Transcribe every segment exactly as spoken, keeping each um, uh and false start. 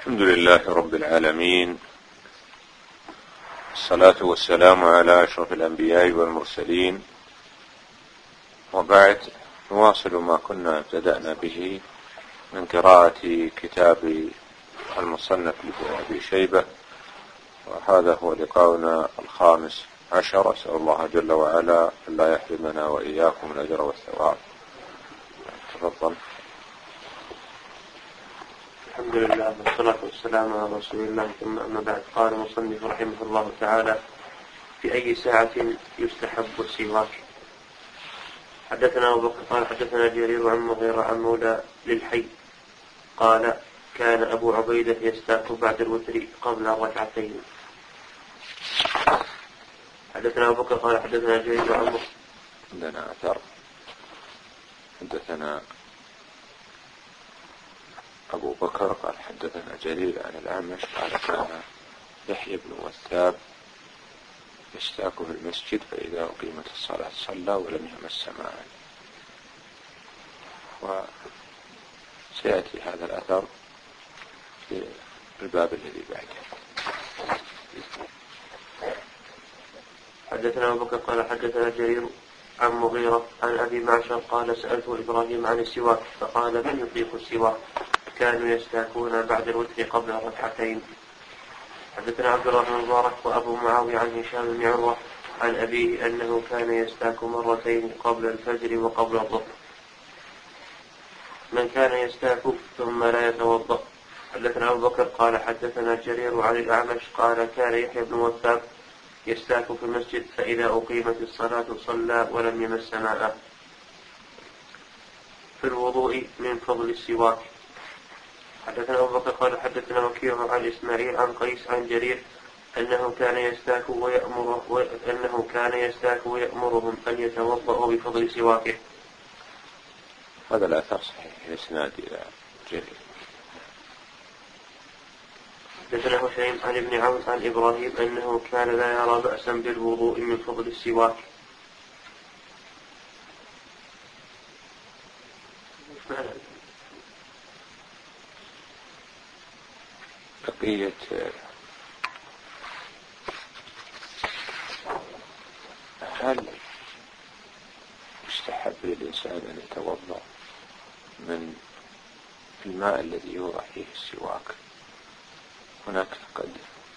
الحمد لله رب العالمين، الصلاة والسلام على أشرف الأنبياء والمرسلين، وبعد نواصل ما كنا ابتدأنا به من قراءة كتاب المصنف لابن أبي شيبة، وهذا هو لقاؤنا الخامس عشر. أسأل الله جل وعلا أن لا يحرمنا وإياكم الأجر والثواب. تفضل. الحمد لله والصلاة والسلام على رسول الله، ثم أما بعد. قال المصنف رحمه الله تعالى: في أي ساعة يستحب السواك؟ حدثنا أبو بكر قال حدثنا جرير عن مغيرة عن مولى للحي قال: كان أبو عبيدة يستاك بعد الوتر قبل الركعتين. حدثنا أبو بكر قال حدثنا جرير عن مغيرة. عندنا أثر حدثنا أبو بكر قال حدثنا جرير عن الأعمش قال كان يحيى بن وثاب يستاك في المسجد فإذا أقيمت الصلاة صلى ولم يمس ماء. وسيأتي هذا الأثر في الباب الذي بعده. حدثنا أبو بكر قال حدثنا جرير عن مغيرة عن أبي معشر قال: سألت إبراهيم عن السواك فقال: من يطيق السواك؟ كانوا يستاكون بعد الوتر قبل الركعتين. حدثنا عبد الله بن مبارك وأبو معاوية عن هشام بن عروة عن أبيه أنه كان يستاك مرتين قبل الفجر وقبل الظهر. من كان يستاك ثم لا يتوضأ. حدثنا أبو بكر قال حدثنا جرير عن الأعمش قال: كان يحيى بن وثاب يستاك في المسجد فإذا أقيمت الصلاة صلى ولم يمس ماء. في الوضوء من فضل السواك. حدثنا أبو بكر قال حدثنا وكيع عن إسماعيل عن قيس عن جرير أنه كان يستاك ويأمر وأنه كان يستاك ويأمرهم أن يتوضأوا بفضل سواكه. هذا الأثر صحيح يسند إلى جرير. حدثنا هشيم عن ابن عون عن إبراهيم أنه كان لا يرى بأسا بالوضوء من فضل السواك. بقية هل يستحب للإنسان أن يتوضأ من الماء الذي يوضع فيه السواك؟ هناك قد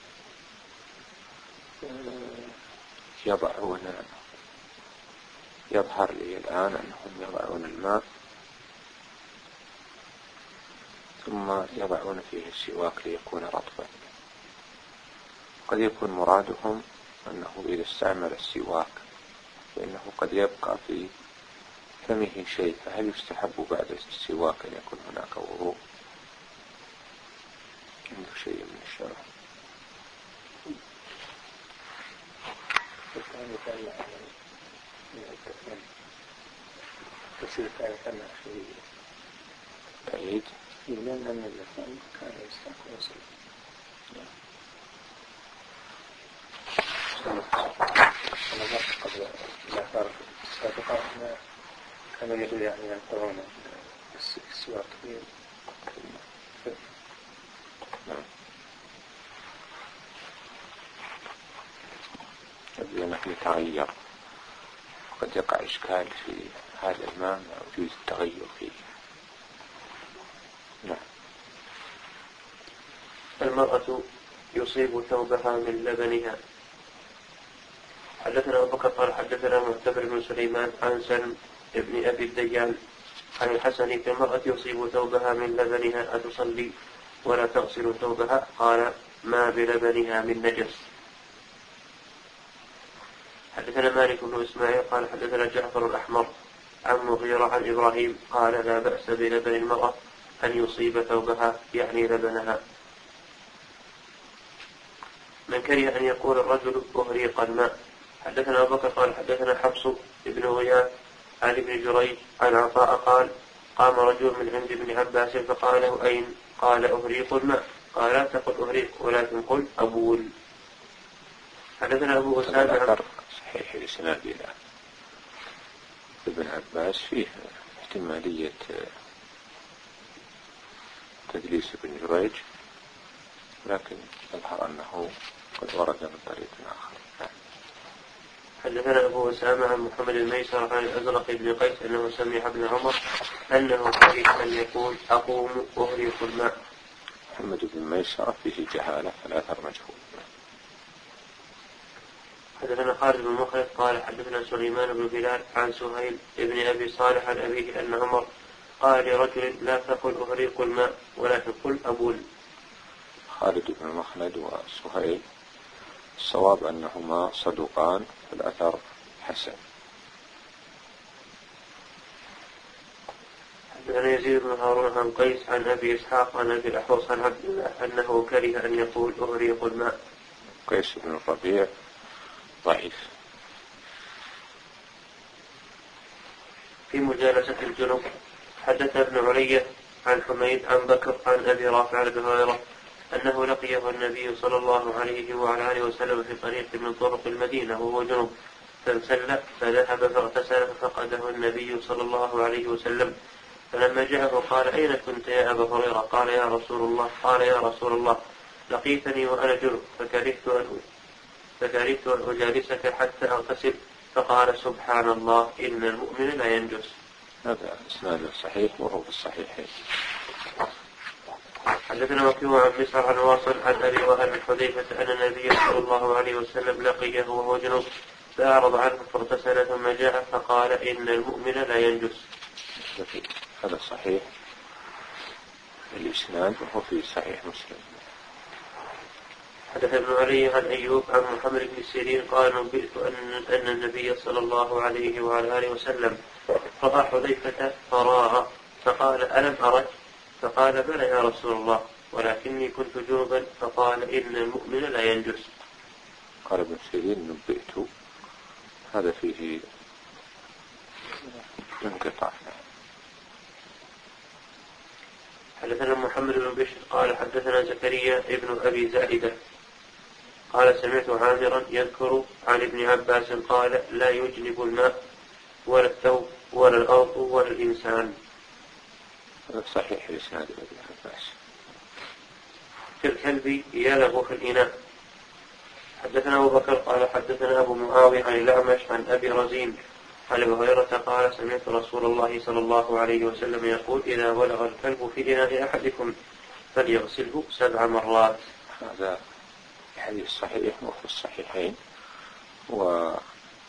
يضعون يظهر لي الآن أنهم يضعون الماء ثم يضعون فيه السواك ليكون رطبا. قد يكون مرادهم أنه إذا استعمل السواك فإنه قد يبقى في فمه شيء، فهل يستحب بعد السواك أن يكون هناك وضوء؟ عندك شيء من الشرح؟ بعيد لأن الإنسان كان يستاك ويصلي. أنا مرت قبل الآثار السابقة كانوا يقول يعني ينقرون السواك في نحن نتغير، قد يقع إشكال في هذا الماء مع وجود التغير فيه. نعم. المرأة يصيب ثوبها من لبنها. حدثنا أبو بكر قال حدثنا معتمر بن سليمان عن سلم ابن أبي الديان عن الحسن: في المرأة يصيب ثوبها من لبنها أتصلي ولا تغسل ثوبها؟ قال: ما بلبنها من نجس. حدثنا مالك بن إسماعيل قال حدثنا جعفر الأحمر عن مغيرة عن إبراهيم قال: لا بأس بلبن المرأة أن يصيب ثوبها، يعني لبنها. من كره أن يقول الرجل أهريق الماء. حدثنا أبو بكر قال حدثنا حفص بن غياث عن ابن جريج عن عطاء قال: قام رجل من عند ابن عباس فقال له: أين؟ قال: أهريق الماء. قال: لا تقل أهريق ولكن قل أبول. حدثنا أبو أسامة. صحيح الإسناد إلى ابن عباس فيه احتمالية تدليس ابن جريج لكن يظهر أنه قد ورد من طريق آخر. حدثنا أبو أسامة عن محمد الميسر عن الأزرق بن قيس أنه سمع ابن عمر أنه كره أن يقول أقوم أهريق الماء. محمد بن الميسر فيه جهالة فالأثر مجهول. حدثنا خالد بن مخلد قال حدثنا سليمان بن بلال عن سهيل ابن أبي صالح عن أبيه أن عمر قال لرجل لا تقل أهريق الماء ولكن قل أبول. خالد بن مخلد وسهيل الصواب أنهما صدوقان فالأثر حسن. حدثنا يزيد بن هارون عن قيس عن أبي إسحاق عن أبي الأحوص عن عبد الله أنه كره أن يقول أهريق الماء. قيس بن الربيع ضعيف. في مجالسة الجنوب حدث ابن علية عن حميد عن بكر عن أبي رافع عن أبي هريرة أنه لقيه النبي صلى الله عليه وعلى آله وسلم في طريق من طرق المدينة وهو جنوب فانسل فذهب فاغتسل ففقده النبي صلى الله عليه وسلم فلما جاءه قال أين كنت يا أبا هريرة؟ قال يا رسول الله قال يا رسول الله لقيتني وأنا جنوب فكرهت أن فكرهت أن أجالسك حتى أغتسل فقال سبحان الله إن المؤمن لا ينجس. هذا إسناد صحيح وهو في الصحيحين. حدثنا وكيع عن مسعر عن واصل عن أبي وهب بن حذيفة أن النبي صلى الله عليه وسلم لقيه وهو جنوب فأعرض عنه فاغتسل ثم جاء فقال إن المؤمن لا ينجس. هذا صحيح الإسناد وهو في صحيح مسلم. حدث ابن علي عن أيوب عن محمد بن سيرين قال نبئت أن, أن النبي صلى الله عليه وعلى آله وسلم رأى حذيفة فراغ فقال ألم أرك؟ فقال بلى يا رسول الله ولكني كنت جنبا فقال إن المؤمن لا ينجس. قال ابن سيرين نبئت هذا فيه انقطاع. حدثنا محمد بن بشر قال حدثنا زكريا ابن أبي زائدة قال سمعت عامرا يذكر عن ابن عباس قال لا يجلب الماء ولا الثوب ولا الأرض ولا الإنسان. هذا صحيح الإسناد ابن عباس. في الكلب يلغ في الإناء. حدثنا أبو بكر قال حدثنا أبو معاوية عن الأعمش عن أبي رزين عن أبي هريرة قال سمعت رسول الله صلى الله عليه وسلم يقول إذا ولغ الكلب في إناء أحدكم فليغسله سبع مرات. هذا حديث صحيح وفي الصحيحين. وقد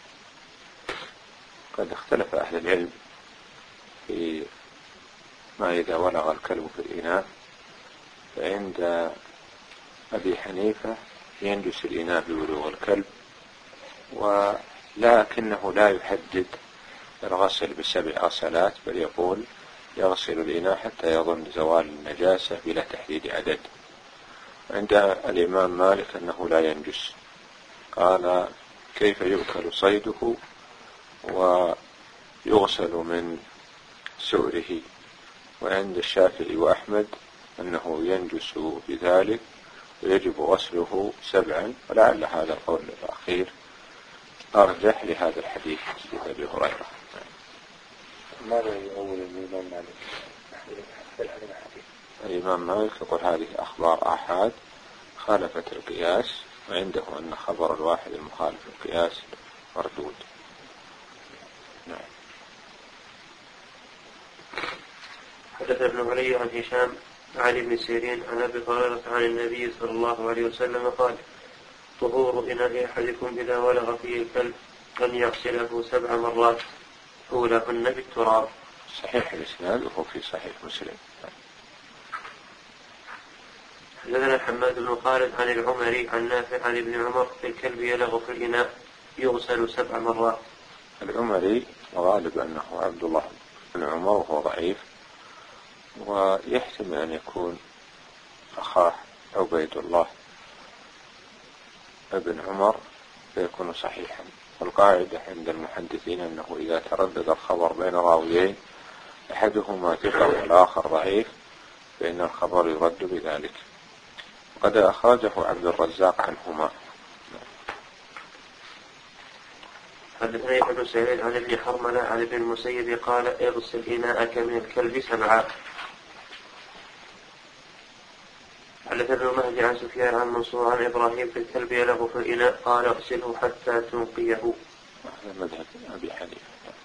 اختلف أهل العلم في ما إذا ولغ الكلب في الإناء. فعند أبي حنيفة ينجس الإناء بولوغ الكلب ولكنه لا يحدد الغسل بسبع غسلات بل يقول يغسل الإناء حتى يظن زوال النجاسة بلا تحديد عدد. عند الإمام مالك أنه لا ينجس قال كيف يؤكل صيده ويغسل من سؤره. وعند الشافعي وأحمد أنه ينجس بذلك ويجب غسله سبعا ولعل هذا القول الأخير أرجح لهذا الحديث حديث أبي هريرة. ماذا يؤول الإمام مالك؟ الإمام مالك يقول هذه أخبار آحاد خالفت القياس وعنده أن خبر الواحد المخالف القياس مردود. نعم. حدث ابن علي عن هشام عن ابن سيرين عن أبي هريرة عن النبي صلى الله عليه وسلم قال طهور إناء أحدكم إذا ولغ فيه الكلب أن يغسله سبع مرات أولاهن بالتراب. صحيح الإسناد وهو في صحيح مسلم. حدثنا حماد بن خالد عن العمري عن نافع عن ابن عمر في الكلب يلغ في الإناء يغسل سبع مرات. العمري وغالب أنه عبد الله بن عمر وهو ضعيف ويحتمل أن يكون أخاه عبيد الله ابن عمر فيكون صحيحا. والقاعدة عند المحدثين أنه إذا تردد الخبر بين راويين أحدهما ثقة والآخر ضعيف فإن الخبر يرد بذلك. وقد أخرجه عبد الرزاق عنهما. حدثنا ابن سعيد عن ابن حرملة عن ابن المسيب قال اغسل إناءك من الكلب سبعا. حدثنا مهدي عن سفيان عن منصور عن إبراهيم في الكلب يلغ في الإناء قال اغسله حتى تنقيه. هذا مذهب أبي حنيفة.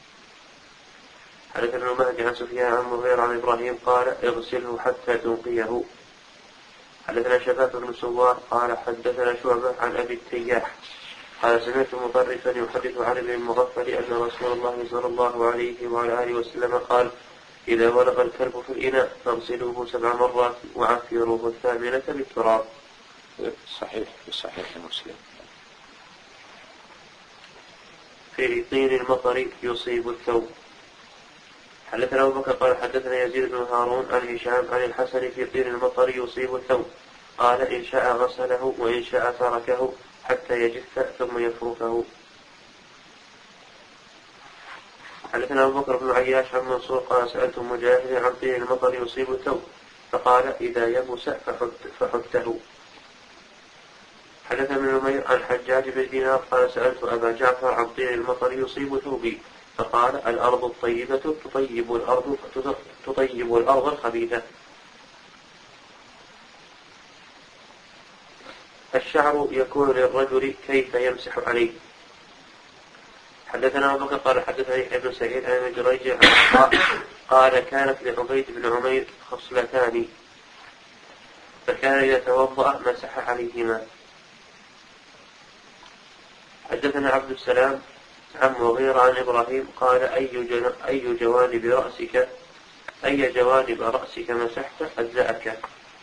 حدثنا مهدي عن سفيان عن مغيرة عن إبراهيم قال اغسله حتى تنقيه. حدثنا شباب بن سوار قال حدثنا شعبة عن أبي التياح قال سمعت مطرفا يحدث عن ابن المغفل أن رسول الله صلى الله عليه وعلى آله وسلم قال إذا ولغ الكلب في الإناء فاغسلوه سبع مرات وعفروه الثامنة بالتراب. صحيح في صحيح مسلم. في طين المطر يصيب الثوب. حدثنا أبو بكر قال حدثنا يزيد بن هارون عن هشام عن الحسن في طين المطر يصيب الثوب قال إن شاء غسله وإن شاء تركه حتى يجف ثم يفركه. حدثنا أبو بكر بن عياش عن منصور قال سألت مجاهد عن طين المطر يصيب الثوب فقال إذا يبس فحته. حدثنا ابن نمير عن حجاج بن دينار قال سألت أبا جعفر عن طين المطر يصيب ثوبي فقال الأرض الطيبة تطيب الأرض تطيب الأرض الخبيثة. الشعر يكون للرجل كيف يمسح عليه. حدثنا أبو بكر قال حدثني ابن سعيد عن ابن جريج قال كانت لعبيد بن عمير خصلتان فكان إذا توضأ مسح عليهما. حدثنا عبد السلام عن مغيرة عن إبراهيم قال أي, أي جوانب رأسك أي جوانب رأسك مسحت أجزأك.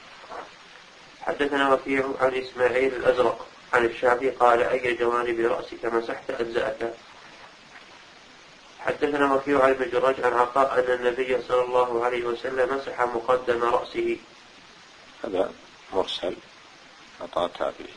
حدثنا وكيع عن إسماعيل الأزرق عن الشعبي قال أي جوانب رأسك مسحت أجزأك. حدثنا وكيع عن ابن جريج عن عطاء أن النبي صلى الله عليه وسلم مسح مقدم رأسه. هذا مرسل عطاء تابعي.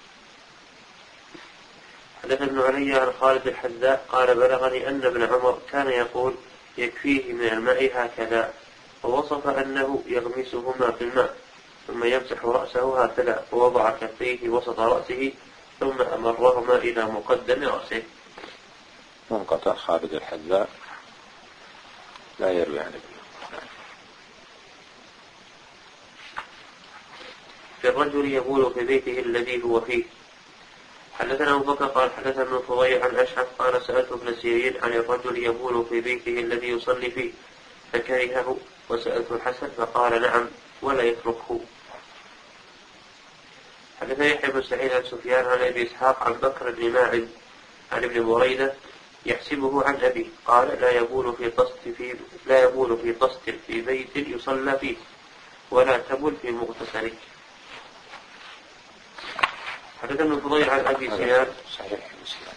حدثنا ابن علي عن خالد الحذاء قال بلغني أن ابن عمر كان يقول يكفيه من الماء هكذا ووصف أنه يغمسهما في الماء ثم يمسح رأسه هكذا ووضع كفيه وسط رأسه ثم أمرهما إلى مقدم رأسه. منقطع خالد الحذاء لا يروي عن ابن. في الرجل يبول في بيته الذي هو فيه. حدثنا أبو بكر قال حدثنا ابن فضيل عن أشعث قال سألت ابن سيرين عن الرجل يبول في بيته الذي يصلي فيه فكرهه وسألت الحسن فقال نعم ولا يتركه. حدثنا يحيى بن سعيد عن سفيان عن أبي إسحاق عن بكر بن ماعز عن ابن بريدة يحسبه عن أبي قال لا يبول في طست في لا يبول في طست في بيت يصلى فيه ولا تبل في مغتسل. حدثنا ابن فضيل عن أبي سنان صحيح مسلم.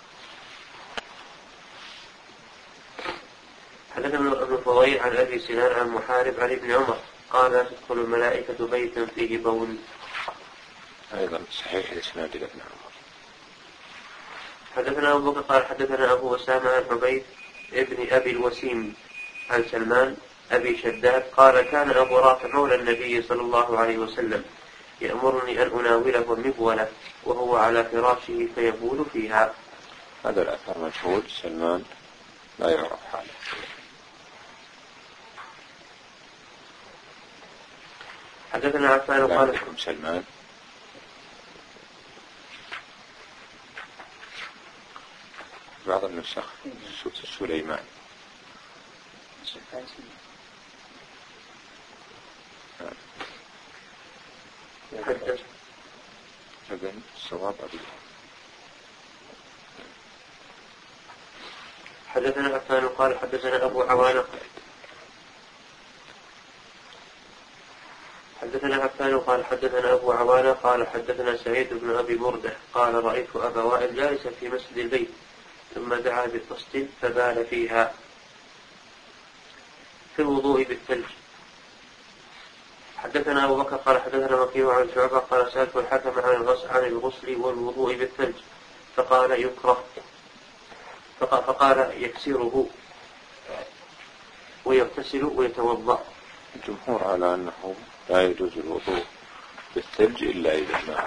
حدثنا ابن فضيل عن أبي سنان عن محارب عن ابن عمر قال لا تدخل الملائكة بيتا فيه بول. أيضا صحيح الإسناد لابن عمر. حدثنا أبو بكر قال حدثنا أبو أسامة عن عبيد ابن أبي الوسيم عن سلمان أبي شداد قال كان أبو رافع مولى النبي صلى الله عليه وسلم يأمرني أن أناوله المبولة وهو على فراشه فيبول فيها. هذا الأثر مجهول. سلمان لا يعرف حاله. حدثنا عفان قال سلمان بعض النسخ سليمان. حدث هذا الصواب أبي. حدثنا عفان قال حدثنا أبو عوانة حدثنا عفان قال حدثنا أبو عوانة قال حدثنا سعيد بن أبي بردة قال رأيت أبا وائل جالسا في مسجد البيت ثم دعا بطست فبال فيها في الوضوء بالثلج. حدثنا أبو بكر قال حدثنا وكيع عن شعبة قال سألت الحكم عن الغسل عن الغسل والوضوء بالثلج فقال يكره فقال يكسره ويغتسل ويتوضأ. الجمهور على أنه لا يجوز الوضوء بالثلج إلا إذا ماء.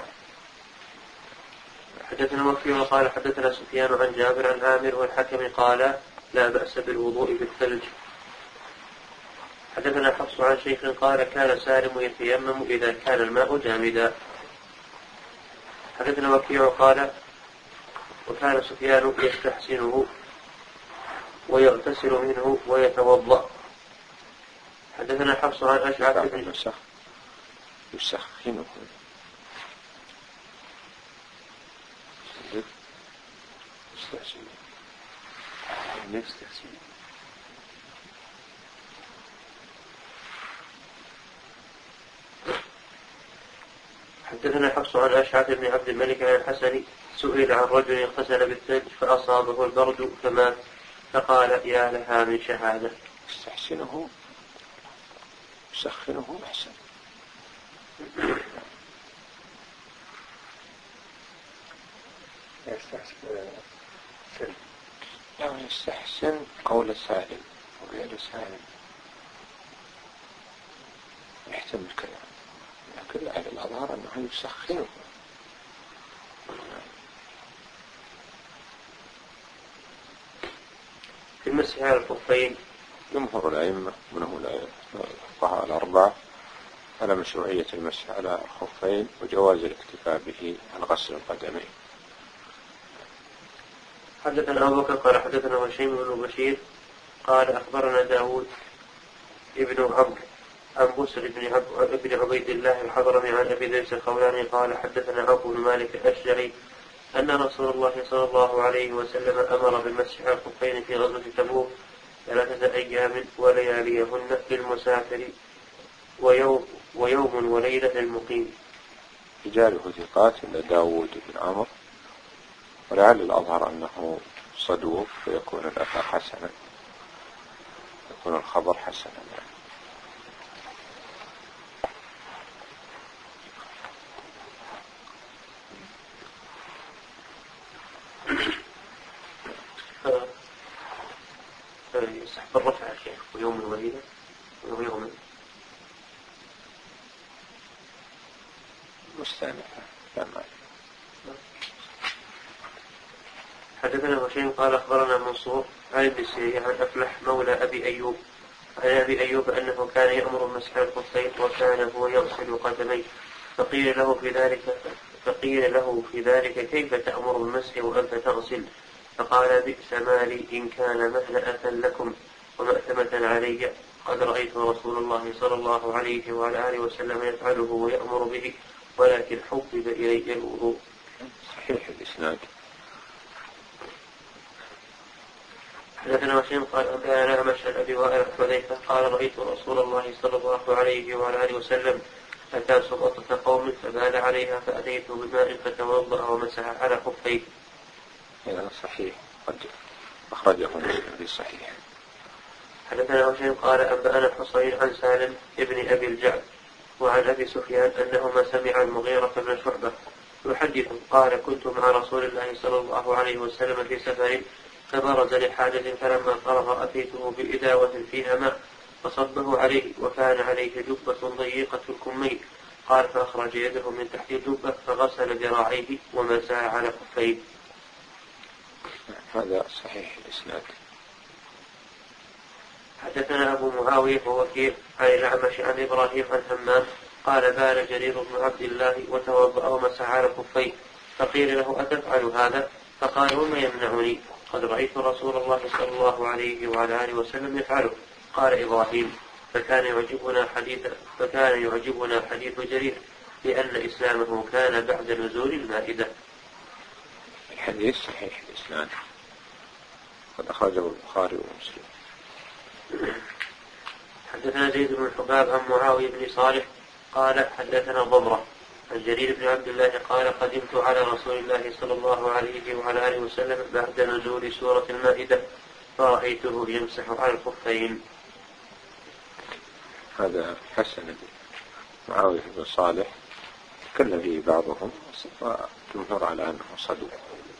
حدثنا وكيع قال حدثنا سفيان عن جابر عن عامر والحكم قال لا بأس بالوضوء بالثلج. حدثنا حفص عن شيخ قال كان سالم يتيمم إذا كان الماء جامدا. حدثنا وكيع قال وكان سفيان يستحسنه ويغتسل منه ويتوضأ. حدثنا حفص عن أشعث بن يسخنه يستحسنه حدثنا حفص عن أشعث بن عبد الملك عن الحسن سئل عن رجل اغتسل بالثلج فأصابه البرد فمات فقال يا لها من شهادة. يستحسنه يسخنه أحسن. يعني يستحسن قول سالم وغير سالم يحتمل كلام، لكن على الأظهر أنه يسخنه. في المسح على الخفين جمهور الأئمة منهم الفقهاء الأربعة على مشروعية المسح على الخفين وجواز الاكتفاء به عن غسل القدمين. حدثنا أبو بكر قال حدثنا هشيم بن بشير قال أخبرنا داود ابن عمرو عن بسر بن عبيد الله الحضرمي عن أبي ذئب الخولاني قال حدثنا أبو بن مالك الأشجعي أن رسول الله صلى الله عليه وسلم أمر بالمسح على الخفين في غزوة تبوك ثلاثة أيام ولياليهن للمسافر ويوم, ويوم وليلة للمقيم. رجاله ثقات إلا داود بن عمرو، ولعل الأظهر أنه صدوق فيكون الأثر حسنا، يكون الخبر حسنا. يستحب الرفع يا شيخ ويوم الوليدة ويوم يوم مستانفة. حدثنا هشيم قال أخبرنا منصور عن ابن سيرين عن أفلح مولى أبي أيوب عن أبي أيوب أنه كان يأمر مسح الخفين وكان هو يغسل قدميه فقيل له في ذلك فقيل له في ذلك كيف تأمر بالمسح وأنت تغسل؟ فقال بئس مالي إن كان مهنأة لكم ومأثمة علي، قد رأيت رسول الله صلى الله عليه وعلى آله وسلم يفعله ويأمر به ولكن حبب إلي الوضوء. صحيح الإسناد. حدثنا وشيم قال أنبأنا مشهد أبي وائل حذيفة قال رأيت رسول الله صلى الله عليه وعلى آله وسلم أتى سقطة قوم فبال عليها فأتيته بماء فتوضأ ومسح على خفيه. هذا صحيح قد أخرجه مسلم في صحيح. حدثنا وشيم قال أنبأنا حصين عن سالم ابن أبي الجعد وعن أبي سفيان أنهما سمع المغيرة بن شعبة يحدث قال كنت مع رسول الله صلى الله عليه وسلم في سفر فبرز لحاجة فلما فرغ أتيته بإداوة فيها ماء فصبه عليه وكان عليه جبة ضيقة الكمين قال فأخرج يده من تحت الجبة فغسل ذراعيه ومسح على خفيه. هذا صحيح الإسناد. حدثنا أبو معاوية ووكيع عن الأعمش عن إبراهيم عن همام قال بال جرير بن عبد الله وتوضأ ومسح على خفيه فقيل له أتفعل هذا؟ فقال وما يمنعني؟ قد رأيت رسول الله صلى الله عليه وعلى آله وسلم يفعله. قال إبراهيم فكان يعجبنا حديث فكان يعجبنا حديث جرير لأن إسلامه كان بعد نزول المائدة. الحديث صحيح الإسناد قد أخرجه البخاري ومسلم. حدثنا زيد بن الحباب عن معاوية بن صالح قال حدثنا ضمرة عن جرير بن عبد الله قال قدمت على رسول الله صلى الله عليه وعلى آله وسلم بعد نزول سورة المائدة فرأيته يمسح على الخفين. هذا حسن معاوية بن صالح تكلم فيه بعضهم وجمهور على أنه صدوق.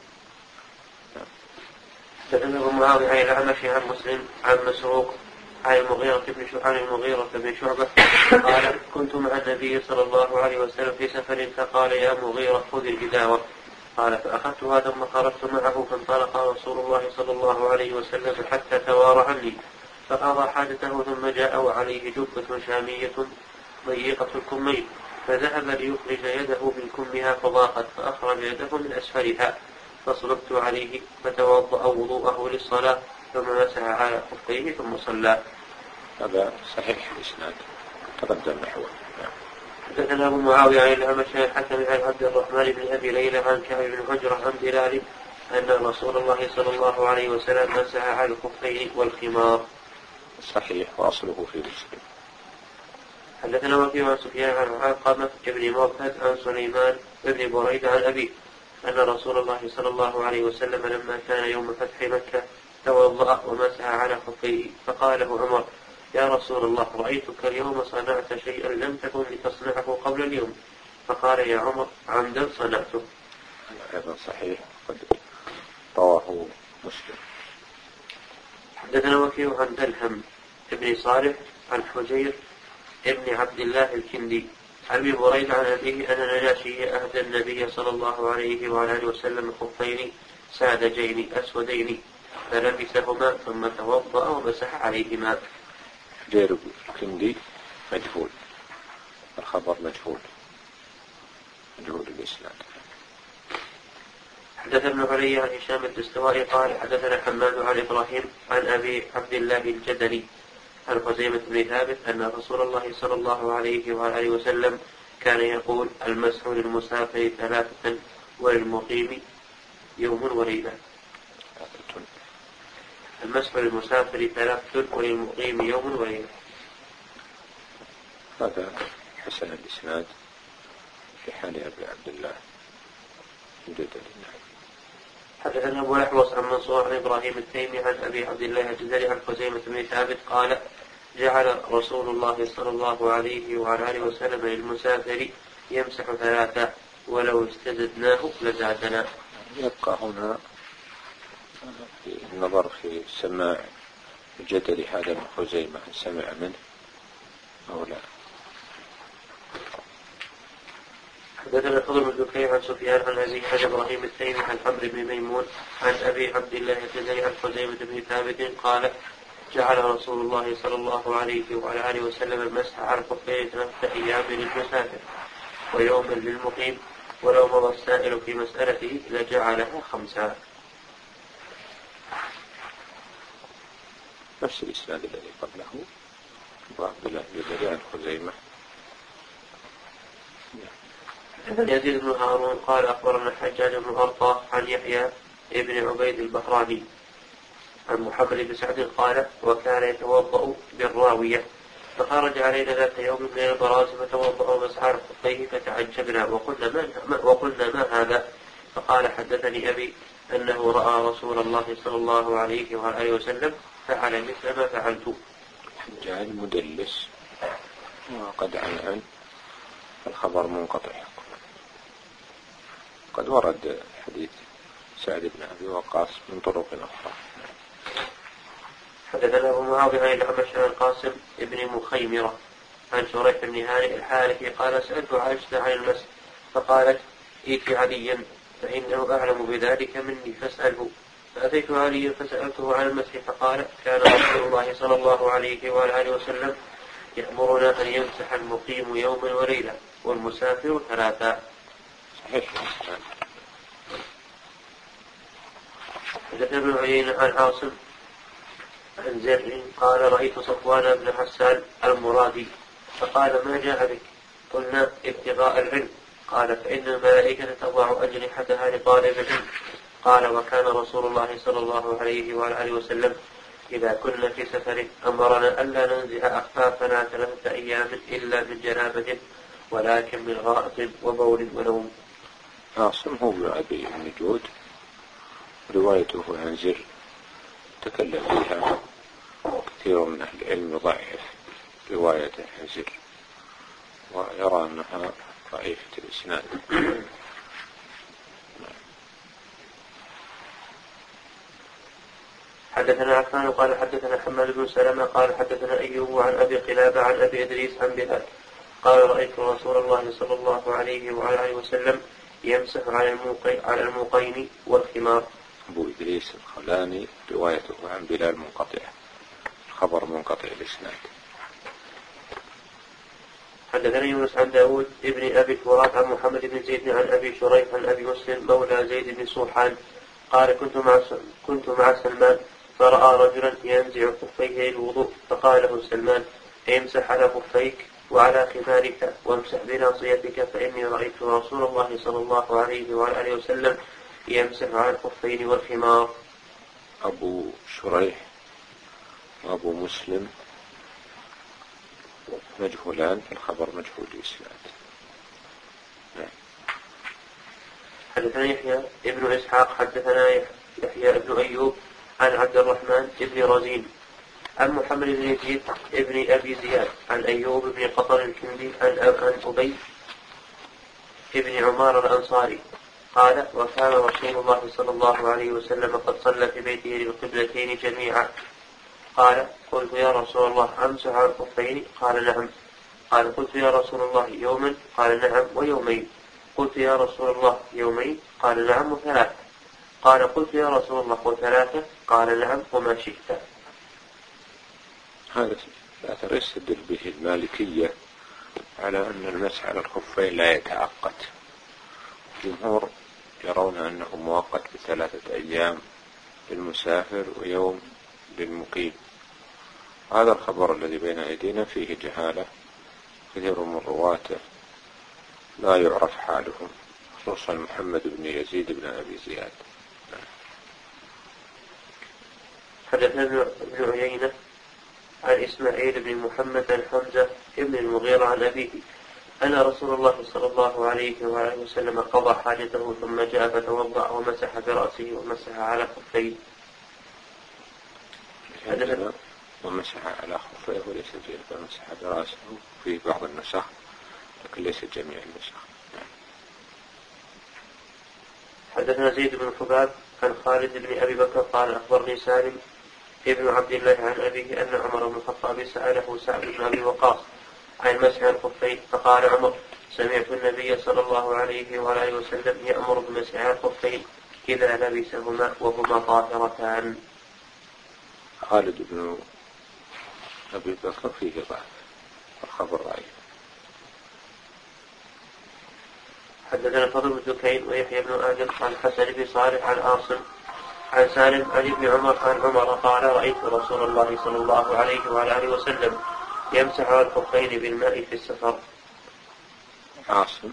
حدثنا معاوية عن الأعمش عن مسلم عن مسروق عن المغيرة بن عن المغيرة بن شعبة قال كنت مع النبي صلى الله عليه وسلم في سفر فقال يا مغيرة خذ الجداوة قال فأخذتها ثم خرجت معه فانطلق رسول الله صلى الله عليه وسلم حتى توارى عني فقضى حاجته ثم جاء وعليه جبة شامية ضيقة الكمين، فذهب ليخرج يده من كمها فضاقت، فأخرج يده من أسفلها، فصلبت عليه فتوضأ وضوءه للصلاة ثم مسح على خفيه ثم صلى. هذا صحيح الإسناد تقدم نحوه. حدثنا أبو معاوية عن الأعمش عن الحكم عن عبد الرحمن بن أبي ليلى عن كعب بن عجرة عن بلال أن رسول الله صلى الله عليه وسلم مسح على الخفين والخمار. صحيح وأصله في مسلم. حدثنا وكيع عن سفيان عن علقمة بن مرثد عن سليمان بن بريدة عن أبيه أن رسول الله صلى الله عليه وسلم لما كان يوم فتح مكة توضأ ومسح على خفيه، فقال له عمر: يا رسول الله، رأيتك اليوم صنعت شيئا لم تكن لتصنعه قبل اليوم. فقال: يا عمر، عمدا صنعته. هذا صحيح قد رواه مسلم. حدثنا وكيع عن دلهم ابن صالح عن حجير ابن عبد الله الكندي عن ابي بريدة عن أبيه أن النجاشي أهدى النبي صلى الله عليه وعلى آله وسلم خفين سادجين أسودين فلبسهما ثم توضأ ومسح عليهما. حجير الكندي مجهول، الخبر مجهول مجهول الإسناد. حدثنا ابن علي عن هشام الدستوائي قال حدثنا حماد عن إبراهيم عن أبي عبد الله الجدلي عن خزيمة بن ثابت أن رسول الله صلى الله عليه وآله وسلم كان يقول: المسح للمسافر ثلاثة وللمقيم يوم وليلة. المسح للمسافر ثلاثة وللمقيم يوم وليلة. هذا حسن الإسناد في حال أبي عبد الله الجدلي. حدثنا أبو الأحوص عن منصور عن إبراهيم التيمي عن أبي عبد الله الجدلي عن خزيمة بن ثابت قال: جعل رسول الله صلى الله عليه وعلى آله وسلم للمسافر يمسح ثلاثة ولو استزدناه لزادنا. يبقى هنا النظر في سماع الجدلي هذا من خزيمة سمع منه أو لا. حدثنا الفضل بن دكين عن سفيان عن أبي عن إبراهيم التيمي عن عمرو بن ميمون عن أبي عبد الله الجدلي عن خزيمة بن ثابت قال: جعل رسول الله صلى الله عليه وعلى آله وسلم المسح على الخفين ثلاثة أيام للمسافر ويوما للمقيم، ولو مضى السائل في مسألته لجعلها خمسة. نفس الإسناد الذي قبله أبو عبد الله الجدلي عن خزيمة. يزيد بن هارون قال أخبرنا حجاج بن أرطاه عن يحيى ابن عبيد البحراني عن محمد بن سعد قال: وكان يتوضأ بالراوية، فخرج علينا ذات يوم من البراز فتوضأ ومسح على خفيه فتعجبنا وقلنا ما, وقلنا ما هذا؟ فقال: حدثني أبي أنه رأى رسول الله صلى الله عليه وآله وسلم فعل مثل ما فعلت. حجاج مدلس وقد عنعن الخبر منقطع. قد ورد حديث سعد بن أبي وقاص من طرق أخرى. حدثنا أبو معاوية عن الأعمش عن القاسم ابن مخيمرة عن شريح بن هانئ الحارثي قال: سألت عائشة عن المسح فقالت: ائت عليا فإنه أعلم بذلك مني فاسأله. فأتيت عليا فسألته عن المسح فقال: كان رسول الله صلى الله عليه وآله وسلم يأمرنا أن يمسح المقيم يوما وليلة والمسافر ثلاثا. صحيح. حدثنا ابن عيينة عن عاصم عن زر قال: رأيت صفوان بن حسان المرادي فقال: ما جاء بك؟ قلنا: ابتغاء العلم. قال: فإن الملائكة تضع أجنحتها لطالب العلم. قال: وكان رسول الله صلى الله عليه وآله وسلم إذا كنا في سفر أمرنا ألا ننزع أخفافنا ثلاثة أيام إلا من جنابة ولكن من غائط وبول ونوم. عاصم هو أبي النجود، روايته عن زر تكلم فيها كثير من أهل العلم يضعف رواية عن زر ويرى أنها ضعيفة الإسناد. حدثنا عفان قال حدثنا حماد بن سلمة قال حدثنا أيوب عن أبي قلابة عن أبي إدريس عن بلال قال: رأيت رسول الله صلى الله عليه وعلى آله وسلم يمسح على الموقي على الموقين والخمار. أبو إدريس الخولاني روايته عن بلال منقطعة، الخبر منقطع الإسناد. حدثنا يونس عن داود ابن أبي الفرات عن محمد بن زيد عن أبي شريح عن أبي مسلم مولى زيد بن صوحان قال كنت مع كنت مع سلمان فرأى رجلا ينزع خفيه للوضوء فقال له سلمان امسح على خفيك وعلى خمارك وامسح بناصيتك فإني رأيت رسول الله صلى الله عليه وآله وسلم يمسح على الخفين والخمار. أبو شريح وأبو مسلم مجهولان، الخبر مجهول الإسناد. حدثنا يحيى ابن إسحاق حدثنا يحيى ابن أيوب عن عبد الرحمن ابن رزين عن محمد بن يزيد ابن أبي زياد عن أيوب بن قطر الكندي عن أبي ابن عمار الأنصاري قال وكان رسول الله صلى الله عليه وسلم قد صلى في بيته للقبلتين جميعا. قال قلت يا رسول الله أمسح على الخفين؟ قال نعم. قال قلت يا رسول الله يوما؟ قال نعم ويومين. قلت يا رسول الله يومين؟ قال نعم وثلاث. قال قلت يا رسول الله وثلاثة؟ قال نعم وما شئت. هذا الأثر يستدل به المالكية على أن المسح على الخفين لا يتعقد. الجمهور يرون أنه مؤقت بثلاثة أيام للمسافر ويوم للمقيم. هذا الخبر الذي بين أيدينا فيه جهالة، كثير من رواته لا يعرف حالهم، خصوصا محمد بن يزيد بن أبي زياد. حدثنا ابن عيينة عن إسماعيل بن محمد بن حمزة ابن المغيرة عن أبيه أن رسول الله صلى الله عليه وآله وسلم قضى حاجته ثم جاء فتوضأ ومسح برأسه ومسح على خفيه. ومسح على خفيه وليس جيد، فمسح برأسه في بعض النسخ لكن ليس جميع النسخ. حدثنا زيد بن حباب عن خالد بن أبي بكر قال أخبرني سالم ابن عبد الله عن أبيه أن عمر بن الخطاب سأله سعد بن أبي وقاص عن مسح الخفين فقال عمر سمعت النبي صلى الله عليه وآله وسلم يأمر بمسح الخفين إذا لبسهما وهما طاهرتان. خالد بن أبي بكر فيه ضعف، الخبر ضعيف. حدثنا فضل بن دكين ويحيى بن آدم عن حسن بن صالح عن عاصم عن سالم عن ابن عمر عن عمر قال رأيت رسول الله صلى الله عليه وآله وسلم يمسح على الخفين بالماء في السفر. عاصم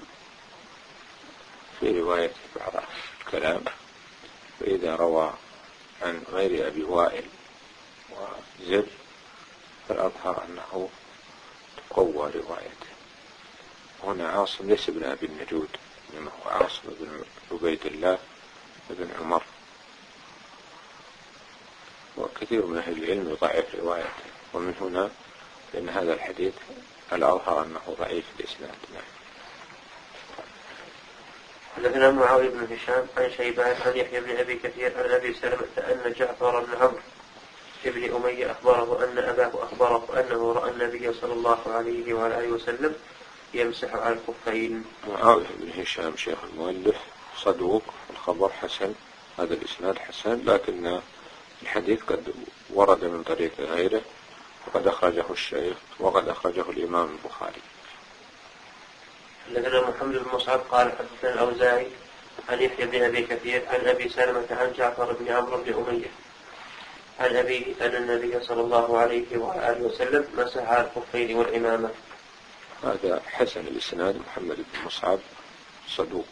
في رواية بعض الكلام، فإذا روى عن غير أبي وائل وزر فالأظهر أنه تقوى روايته. هنا عاصم ليس ابن أبي النجود، إنما هو عاصم بن عبيد الله بن عمر، وكثير من أهل العلم يضعف روايته، ومن هنا لأن هذا الحديث الأظهر أنه ضعيف الإسناد. حدثنا معاوية بن هشام عن شيبان عن يحيى بن أبي كثير عن أبي سلمة أن جعفر بن عمرو ابن أمية أخبره أن أباه أخبره أنه رأى النبي صلى الله عليه وآله وسلم يمسح على الخفين. معاوية بن هشام شيخ المؤلف صدوق، الخبر حسن، هذا الإسناد حسن، لكن الحديث قد ورد من طريق غيره وقد أخرجه الشيخ وقد أخرجه الإمام البخاري. حدثنا محمد بن مصعب قال حدثنا الأوزاعي عن يحيى بن أبي كثير عن أبي سلمة عن جعفر بن عمرو بن أمية عن أبيه أن النبي صلى الله عليه وآله وسلم مسح على الخفين والعمامة. هذا حسن الإسناد. محمد بن مصعب صدوق.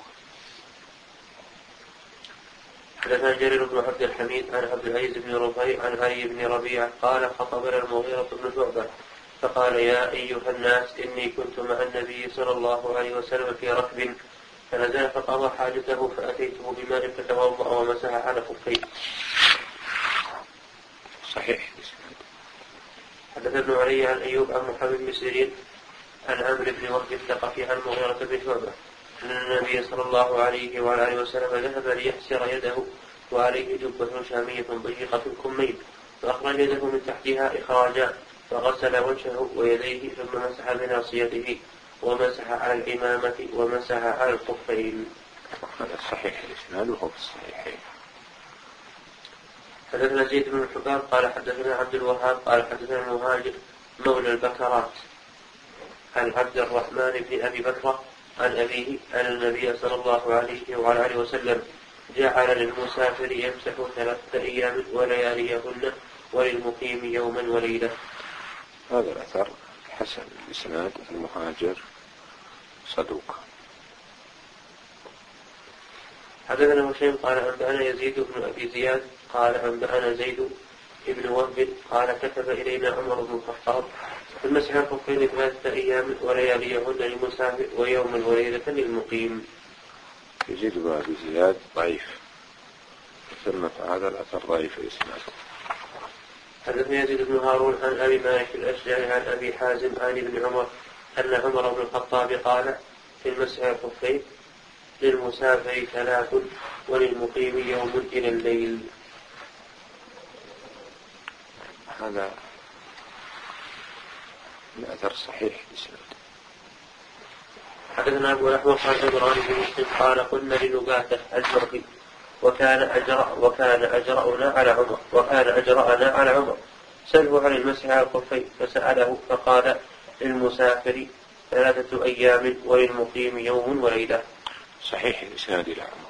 حدثنا جرير بن عبد الحميد عن عبد العزيز بن رفيع عن علي بن ربيعة قال خطبنا المغيرة بن شعبة فقال يا أيها الناس إني كنت مع النبي صلى الله عليه وسلم في ركب فنزل فقضى حاجته فأتيته بماء فتوضأ ومسح على خفيه. صحيح. حدث ابن علي عن أيوب عن محمد بن سيرين عن عمرو بن وهب الثقفي عن المغيرة بن شعبة أن النبي صلى الله عليه وآله وسلم ذهب ليحسر يده وعليه جبة شامية ضيقة الكمين فأخرج يده من تحتها إخراجا فغسل وجهه ويديه ثم مسح بناصيته ومسح على الإمامة ومسح على الخفين. هذا صحيح الإسناد وهو في الصحيحين. حدثنا زيد بن الحباب قال حدثنا عبد الوهاب قال حدثنا المهاجر مولى البكرات عن عبد الرحمن بن أبي بكرة عن أبيه أن النبي صلى الله عليه وعلى آله وسلم جعل للمسافر يمسح ثلاثة أيام ولياليهن وللمقيم يوما وليلة. هذا الأثر حسن الإسناد. المهاجر صدوق. حدثنا هشيم قال أنبأنا يزيد بن أبي زياد قال أنبأنا زيد بن وهب قال كتب إلينا عمر بن الخطاب في المسح الخفين ثلاثة أيام ولياليهن للمسافر ويوما وليلة للمقيم. يزيد بن أبي زياد ضعيف، ثم هذا الأثر ضعيف الإسناد. حدثنا يزيد بن هارون عن أبي مالك الأشجعي عن أبي حازم عن ابن عمر أن عمر بن الخطاب قال في المسح الخفين للمسافر ثلاث وللمقيم يوم إلى الليل. هذا الأثر صحيح الإسناد. حدثنا أبو الأحمر عن إبراهيم بن مسلم قال قلنا لنباته الجرحي وكان أجرأ وكان أجرأنا على عمر وكان أجرأنا على عمر سأله عن المسح على الخفين فسأله فقال للمسافر ثلاثة أيام وللمقيم يوم وليلة. صحيح الإسناد إلى عمر.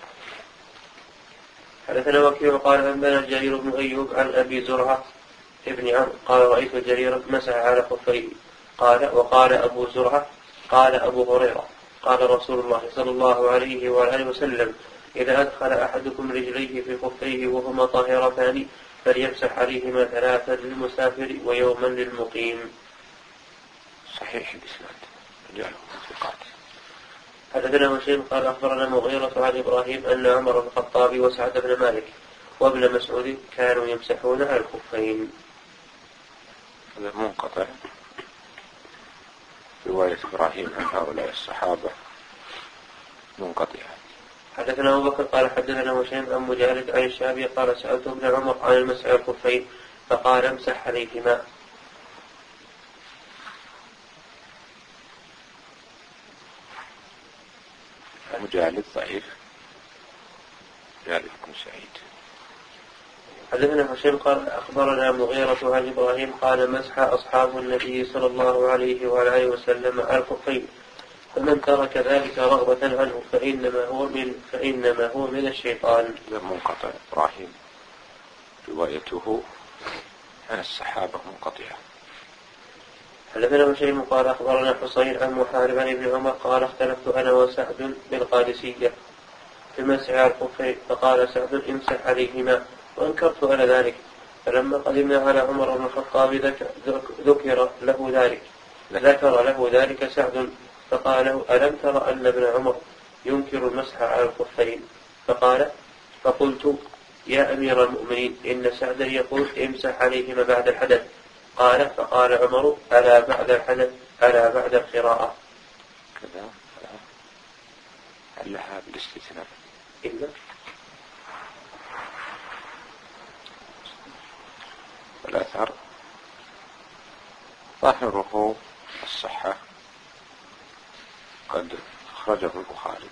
حدثنا وكيع قال أنبأنا جرير بن أيوب عن أبي زرعة ابن عمرو قال رأيت جريرا مسح على خفيه قال وقال أبو زرعة قال أبو هريرة قال رسول الله صلى الله عليه وآله وسلم إذا أدخل أحدكم رجليه في خفيه وهما طاهرتان فليمسح عليهما ثلاثا للمسافر ويوما للمقيم. صحيح الإسناد رجاله ثقات. حدثنا هشيم قال أخبرنا مغيرة عن إبراهيم أن عمر بن الخطاب وسعد بن مالك وابن مسعود كانوا يمسحون على الخفين. هذا منقطع. رواية إبراهيم عن هؤلاء الصحابة منقطعة. حدثنا أبو بكر قال حدثنا هشيم عن مجالد عن الشعبي قال سألت ابن عمر عن المسح على الخفين فقال امسح عليهما. مجالد ضعيف. مجالد بن سعيد. حدثنا هشيم قال أخبرنا مغيرة عن إبراهيم قال مسح أصحاب النبي صلى الله عليه وآله وسلم على الخفين فمن ترك ذلك رغبة عنه فإنما هو من فإنما هو من الشيطان. منقطع. إبراهيم روايته عن الصحابة منقطعة. حدثنا هشيم قال أخبرنا حسين عن محارب عن ابن عمر قال اختلفت أنا وسعد بالقادسية في المسح على الخفين فقال سعد امسح عليهما وأنكرت على ذلك فلما قدمنا على عمر بن الخطاب ذكر له ذلك ذكر له ذلك سعد فقال له ألم تر أن ابن عمر ينكر المسح على الخفين؟ فقال فقلت يا أمير المؤمنين إن سعدا يقول امسح عليهما بعد الحدث. قال فقال عمر ألا بعد الحدث ألا بعد القراءة. كذا لها بالاستثناء إلا والأثر ظاهره الصحة قد أخرجه البخاري.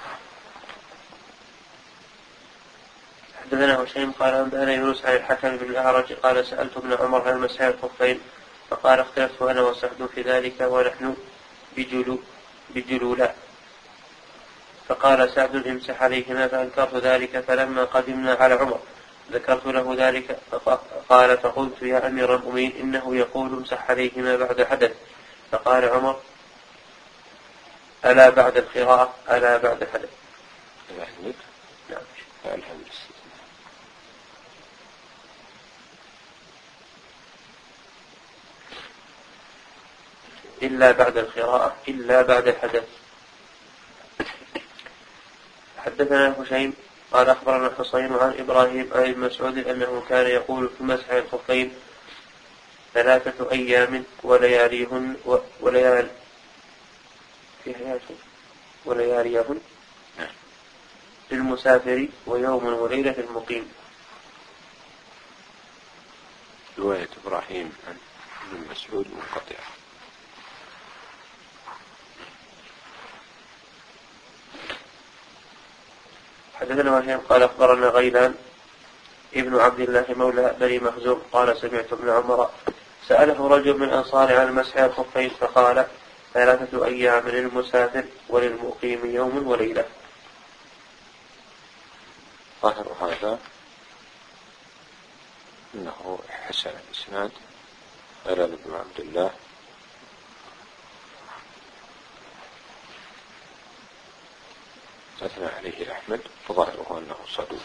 حدثنا هشيم قال أنبأنا يونس عن الحكم بن الأعرج قال سألت ابن عمر عن مسح الخفين فقال اختلفت أنا وسعد في ذلك ونحن بجلو بجلولا فقال سعد امسح عليهما فأنكرت ذلك فلما قدمنا على عمر ذكرت له ذلك فقال فقلت يا أمير المؤمنين إنه يقول امسح عليهما بعد حدث. فقال عمر ألا بعد القراءة ألا بعد الحدث. نعم. إلا بعد القراءة إلا بعد الحدث. حدثنا هشيم قال أخبرنا حسين عن إبراهيم عن ابن مسعود أنه كان يقول في مسح الخفين ثلاثة أيام ولياليهن وليال في حياته ولياليهن للمسافر ويوم وليلة المقيم. رواية إبراهيم عن ابن مسعود منقطعة. حدثنا هشيم قال أخبرنا غيلان ابن عبد الله مولى بني مخزوم قال سمعت ابن عمر سأله رجل من الأنصار عن مسح الخفين فقال ثلاثة أيام للمسافر وللمقيم يوم وليلة. ظاهر هذا إنه حسن الإسناد غير ابن عبد الله أثنى عليه أحمد فظاهره أنه صدوق.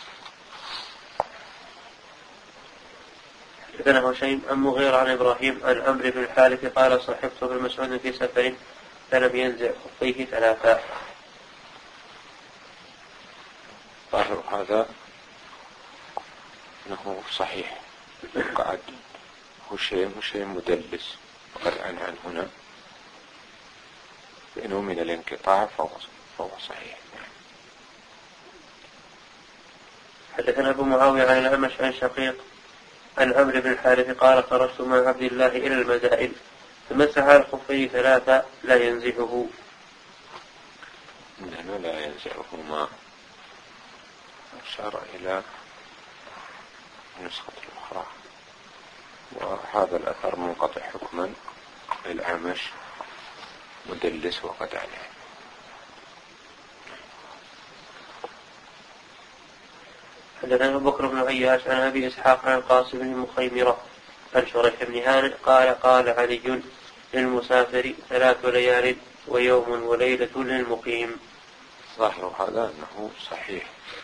حدثنا هشيم عن مغيرة عن إبراهيم عن عمرو بن الحارث قال صحبت ابن مسعود في سفر فلم ينزع خفيه ثلاثا. ظاهر هذا أنه صحيح. قعد هشيم هشيم مدلس وقد عن عن هنا لأنه من الانقطاع فهو, فهو صحيح. حدثنا أبو معاوية عن الأعمش عن شقيق عن عمرو بن الحارث قال خرجت مع عبد الله إلى المدائن فمسح الخفين ثلاثة لا ينزعه. إنه لا ينزعهما أشار إلى النسخة الأخرى وهذا الأثر منقطع حكما للأعمش مدلس وقد عليه. حدثنا أبو بكر بن عياش عن أبي إسحاق عن القاسم بن مخيمرة عن شريح بن هانئ قال قال علي للمسافر ثلاث ليال ويوم وليلة للمقيم. ظاهر هذا أنه صحيح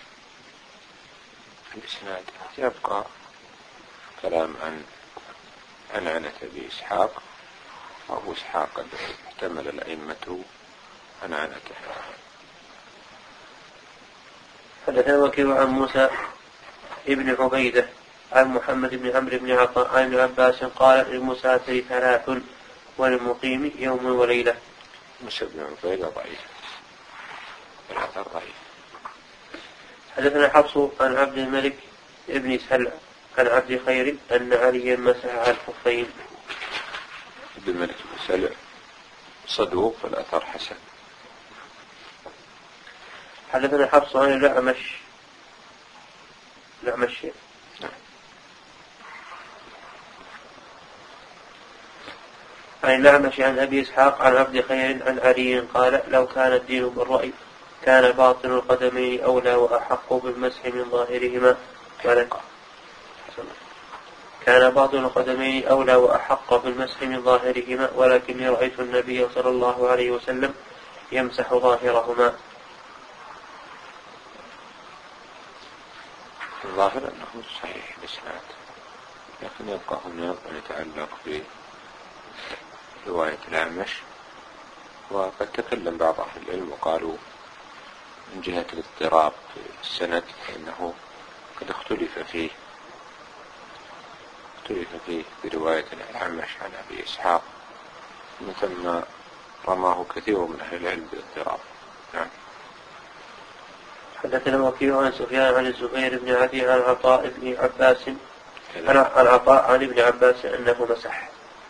الإسناد. يبقى كلام عن عن عنة أبي إسحاق وأبو إسحاق قد احتمل الأئمة عن عنته. حدثنا وكيع عن موسى ابن عبيدة عن محمد بن عمرو بن عطاء عن ابن عباس قال للمسافر ثلاث وللمقيم يوم وليلة. موسى بن عبيدة ضعيف الأثر ضعيف. حدثنا حفص عن عبد الملك ابن سلع عن عبد خير أن عليا مسح على الخفين. عبد الملك بن سلع صدوق فالأثر حسن. حدثنا حفص عن الأعمش الأعمش عن الأعمش عن أبي إسحاق عن عبد خير عن علي قال لو كان الدين بالرأي كان باطن القدمين أولى وأحق بالمسح من ظاهرهما كان باطن القدمين أولى وأحق بالمسح من ظاهرهما ولكني رأيت النبي صلى الله عليه وسلم يمسح ظاهرهما. الظاهر أنه صحيح الإسناد لكن يبقى هنا ما يتعلق برواية الأعمش وقد تكلم بعض أهل العلم وقالوا من جهة الاضطراب في السند فإنه قد اختلف فيه اختلف فيه برواية الأعمش عن أبي إسحاق ثم رماه كثير من أهل العلم بالاضطراب. نعم. حدثنا وكيع عن سفيان عن الزبير بن عدي عن عطاء بن عباس عن عطاء عن ابن عباس أنه مسح.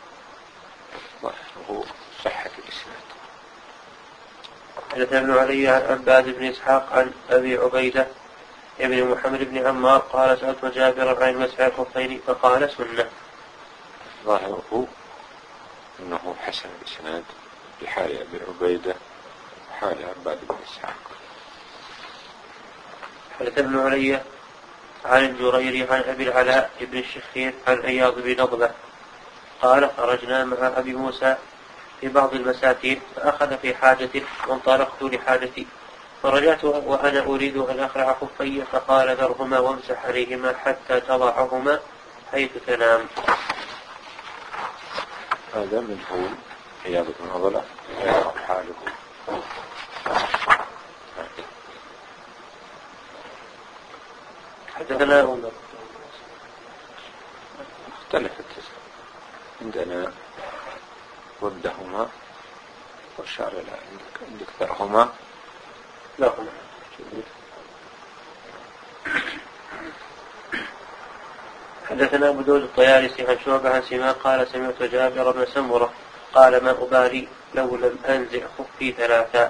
وهو صحة الإسناد. حدثنا ابن علي عن عباد بن إسحاق عن أبي عبيدة ابن محمد بن عمار قال سألت جابر عن مسح الخفين فقال سنة. ظاهره أنه حسن الإسناد بحال أبي عبيدة وحال عباد بن إسحاق. حدث ابن علي عن الجريري عن أبي العلاء بن الشخير عن أياض بن نضلة قال خرجنا مع أبي موسى في بعض المساكين فأخذ في حاجة وانطلقت لحاجتي فرجعت وأنا أريد أن أخلع خفي فقال ذرهما وامسح عليهما حتى تضعهما حيث تنام. هذا من هو أياض بن نضلة يعرف حاله. حدثنا اختلفت عندنا ردهما وشار إلى عندك ذرهما لهما. حدثنا أبو داود الطيالسي عن شعبة عن سماك قال سمعت جابر بن سمرة قال ما أبالي لو لم أنزع خفي ثلاثا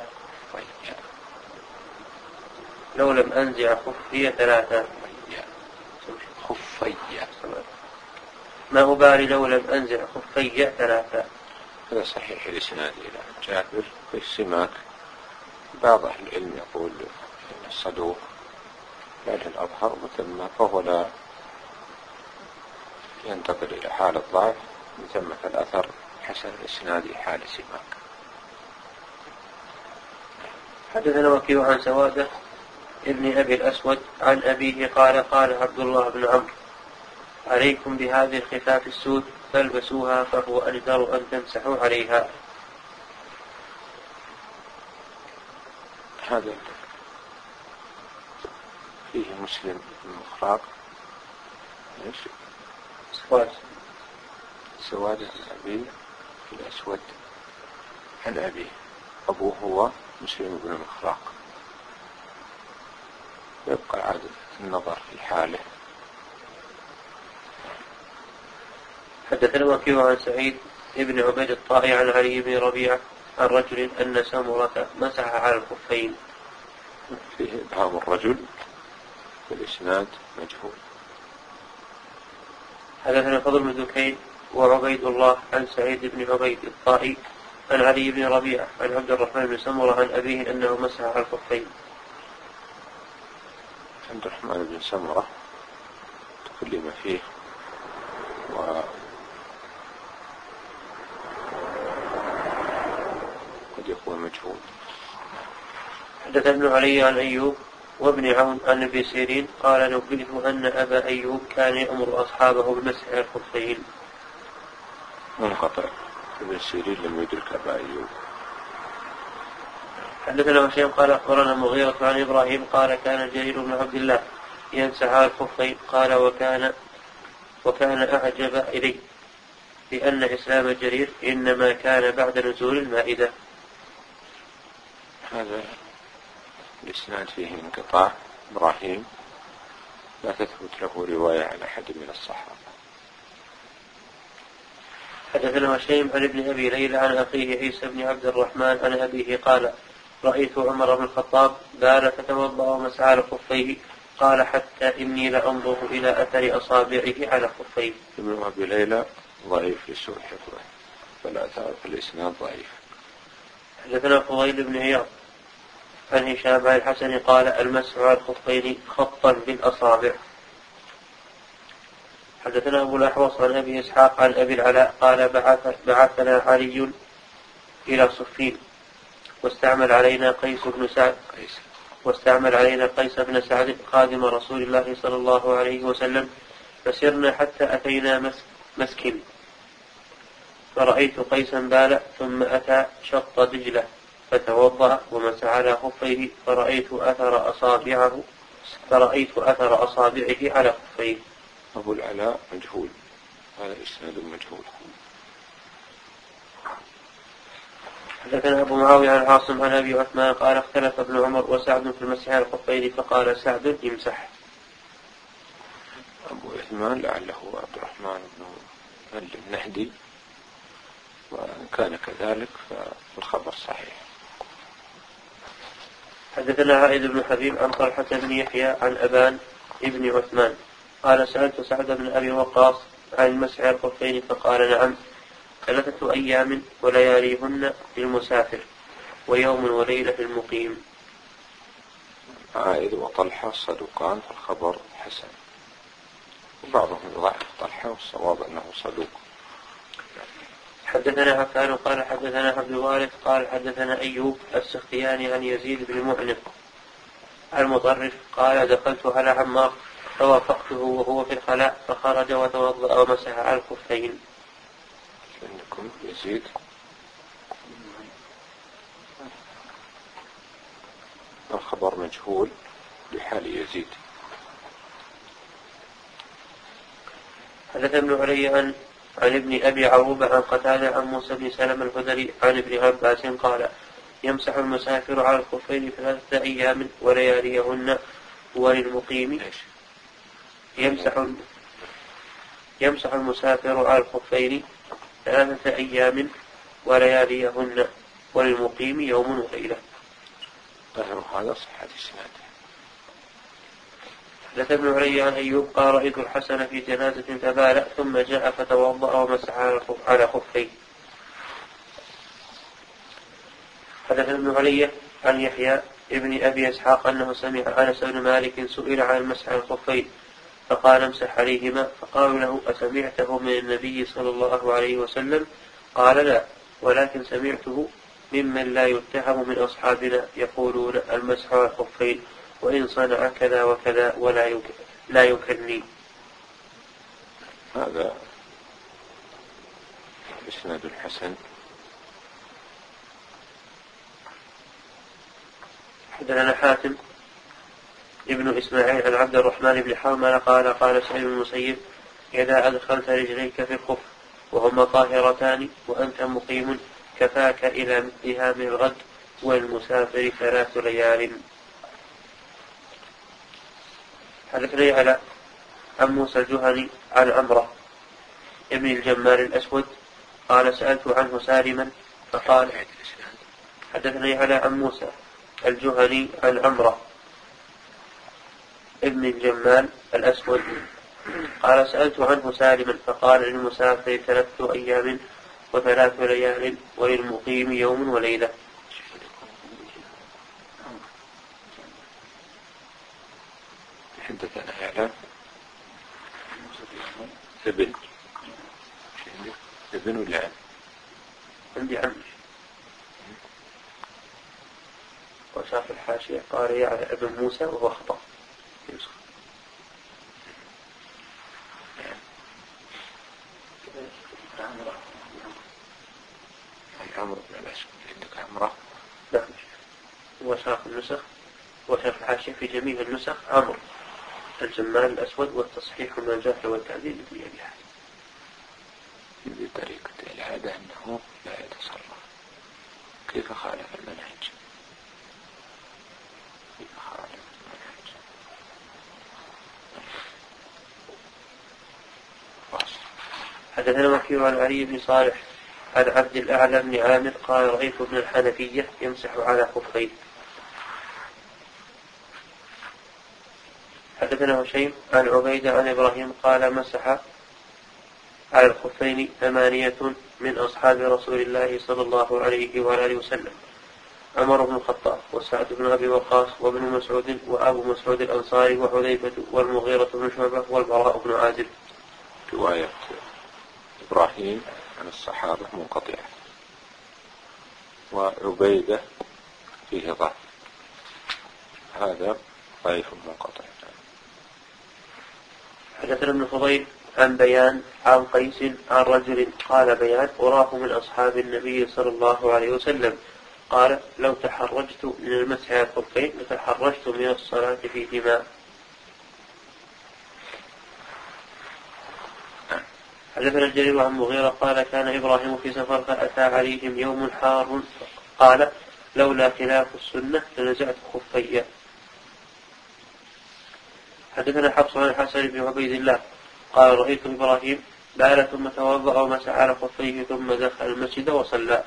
لو لم أنزع خفي ثلاثا ما أبالي لو لم أنزع خفي ثلاثا. هذا صحيح الإسناد إلى جابر في السماك. بعض أهل العلم يقول الصدوق بعد الأظهر مثل فهو لا ينتقل إلى حال الضعف ثم الأثر حسن الإسناد حال سماك. حدثنا وكيع عن سوادة ابن أبي الأسود عن أبيه قال قال عبد الله بن عمرو عليكم بهذه الخفاف السود فالبسوها فهو أجدر أن تمسحوا عليها. هذا فيه مسلم المخراق ايش؟ سواد سواد الأبي في الأسود عن أبيه. أبوه هو مسلم بن المخراق. يبقى عادة النظر في حاله. حدثنا وكيع عن سعيد ابن عبيد الطائي عن علي بن ربيعة عن رجل أن سمرة مسح على الخفين. فيه إبهام الرجل في الإسناد مجهول. حدثنا فضل بن دكين وعبيد الله عن سعيد بن عبيد الطائي عن علي بن ربيعة عن عبد الرحمن بن سمرة عن أبيه أنه مسح على الخفين. عبد الرحمن بن سمرة تكلم فيه و قد يكون مجهول. حدث ابن علي عن أيوب وابن عون عن ابن سيرين قال نبئت أن أبا أيوب كان يأمر أصحابه بمسح الخفين. منقطع. ابن سيرين لم يدرك أبا أيوب. حدثنا هشام قال أخبرنا مغيرة عن إبراهيم قال كان جرير بن عبد الله يمسح على الخفين قال وكان وكان أعجب إلي لأن إسلام جرير إنما كان بعد نزول المائدة. هذا الإسناد فيه انقطاع. إبراهيم لا تثبت له رواية عن أحد من الصحابة. حدثنا هشيم عن ابن أبي ليلى عن أخيه عيسى بن عبد الرحمن عن أبيه قال رأيت عمر بن الخطاب بال فتوضأ ومسح على خفيه قال حتى إني لأنظر إلى أثر أصابعه على خفيه. ابن أبي ليلى ضعيف لسوء حفظه فالأثار في الإسناد ضعيف. حدثنا فضيل بن عياض عن هشام عن الحسن قال المسح على الخفين خطا بالأصابع. حدثنا أبو الأحوص عن أبي إسحاق عن أبي العلاء قال بعث بعثنا علي إلى صفين واستعمل علينا قيس بن سعد واستعمل علينا قيس بن سعد خادم رسول الله صلى الله عليه وسلم فسرنا حتى أتينا مسكن فرأيت قيسا بال ثم أتى شط دجلة فتوضأ ومسح على خفيه فرأيت أثر أصابعه فرأيت أثر أصابعه على خفيه. أبو العلاء مجهول. هذا إسناد مجهول. حدثنا أبو معاوية عن عاصم عن أبي عثمان قال اختلف ابن عمر وسعد في المسح على الخفين فقال سعد يمسح. أبو عثمان لعله عبد الرحمن بن النهدي وإن كان كذلك فالخبر صحيح. حدثنا عائد بن حبيب عن طلحة بن يحيى عن أبان ابن عثمان قال سألت سعد بن أبي وقاص عن المسح على الخفين فقال نعم ثلاثة أيام ولياليهن للمسافر ويوم وليلة للمقيم. عائد وطلحة صدوقان فالخبر حسن وبعضهم يضعف طلحة والصواب أنه صدوق. حدثنا عفان قال حدثنا عبد الوارث قال حدثنا أيوب السختياني عن يزيد بن معنف المطرف قال دخلت على عمار فوافقته وهو في الخلاء فخرج وتوضأ ومسح على الخفين. عندكم يزيد الخبر مجهول لحال يزيد. حدث ابن علي عن عن ابن أبي عروبة عن قتادة عن موسى بن سلم الخدري عن ابن عباس قال يمسح المسافر على الخفين ثلاثة أيام ولياليهن وللمقيم. يمسح يمسح المسافر على الخفين ثلاثة أيام ولياليهن وللمقيم يوم وليلة. ظاهر هذا صحة الإسناد. حدث ابن علي عن أيوب قال رأيت الحسن في جنازة فبال ثم جاء فتوضأ ومسح على خفيه. حدث ابن علي عن يحيى ابن أبي إسحاق أنه سمع أنس بن مالك سئل عن المسح على الخفين فقال امسح عليهما، فقالوا له أسمعته من النبي صلى الله عليه وسلم؟ قال لا، ولكن سمعته ممن لا يتهم من أصحابنا يقولون المسح على الخفين وإن صنع كذا وكذا ولا يك... لا يكني. هذا إسناد الحسن. حدثنا حاتم ابن إسماعيل عن عبد الرحمن بن حرملة قال قال سعيد بن المسيب إذا أدخلت رجليك في الخف وهما طاهرتان وأنت مقيم كفاك إلى مثلها من الغد والمسافر ثلاث ليال. حدثني على عن موسى الجهني عن عمرة ابن الجمال الأسود قال سألت عنه سالما فقال حدثني على عن موسى الجهني عن عمرة ابن الجمال الأسود قال سألت عنه سالما فقال للمسافر ثلاثة أيام وثلاث ليال وللمقيم يوم وليلة. حدثنا على ابن ابن ولا عم؟ عندي عم. وشاف الحاشية قال على ابن موسى وهو خطأ. عمرو بن الأسود عندك عمرة؟ لا، وشاف النسخ وشاف الحاشية في جميع النسخ عمرو الجمال الأسود والتصحيح من الجرح والتعديل في أبي حاتم. بطريقة العادة أنه لا يتصرف. كيف خالف المنهج؟ كيف خالف المنهج؟ واصل. حدثنا وكيع عن علي بن صالح عن عبد الأعلى بن عامر قال رأيت ابن الحنفية يمسح على خفيه. حدثنا هشيم عن عبيدة عن إبراهيم قال مسح على الخفين ثمانية من أصحاب رسول الله صلى الله عليه وآله وسلم: عمر بن الخطاب وسعد بن أبي وقاص وابن مسعود وأبو مسعود الأنصاري وحذيفة والمغيرة بن شعبة والبراء بن عازب. رواية إبراهيم عن الصحابة منقطعة، وعبيدة فيه ضعف، هذا ضعيف منقطع. حدثنا ابن فضيل عن بيان عن قيس عن رجل قال بيان أراه من أصحاب النبي صلى الله عليه وسلم قال لو تحرجت من المسح على الخفين لتحرجت من الصلاة فيهما. حدثنا الجرير عن مغيرة قال كان إبراهيم في سفر فأتى عليهم يوم حار قال لولا خلاف السنة لنزعت خفي. حدثنا حفص عن الحسن بن عبيد الله قال رأيت إبراهيم بال ثم توضأ ومسح على خفيه ثم دخل المسجد وصلى.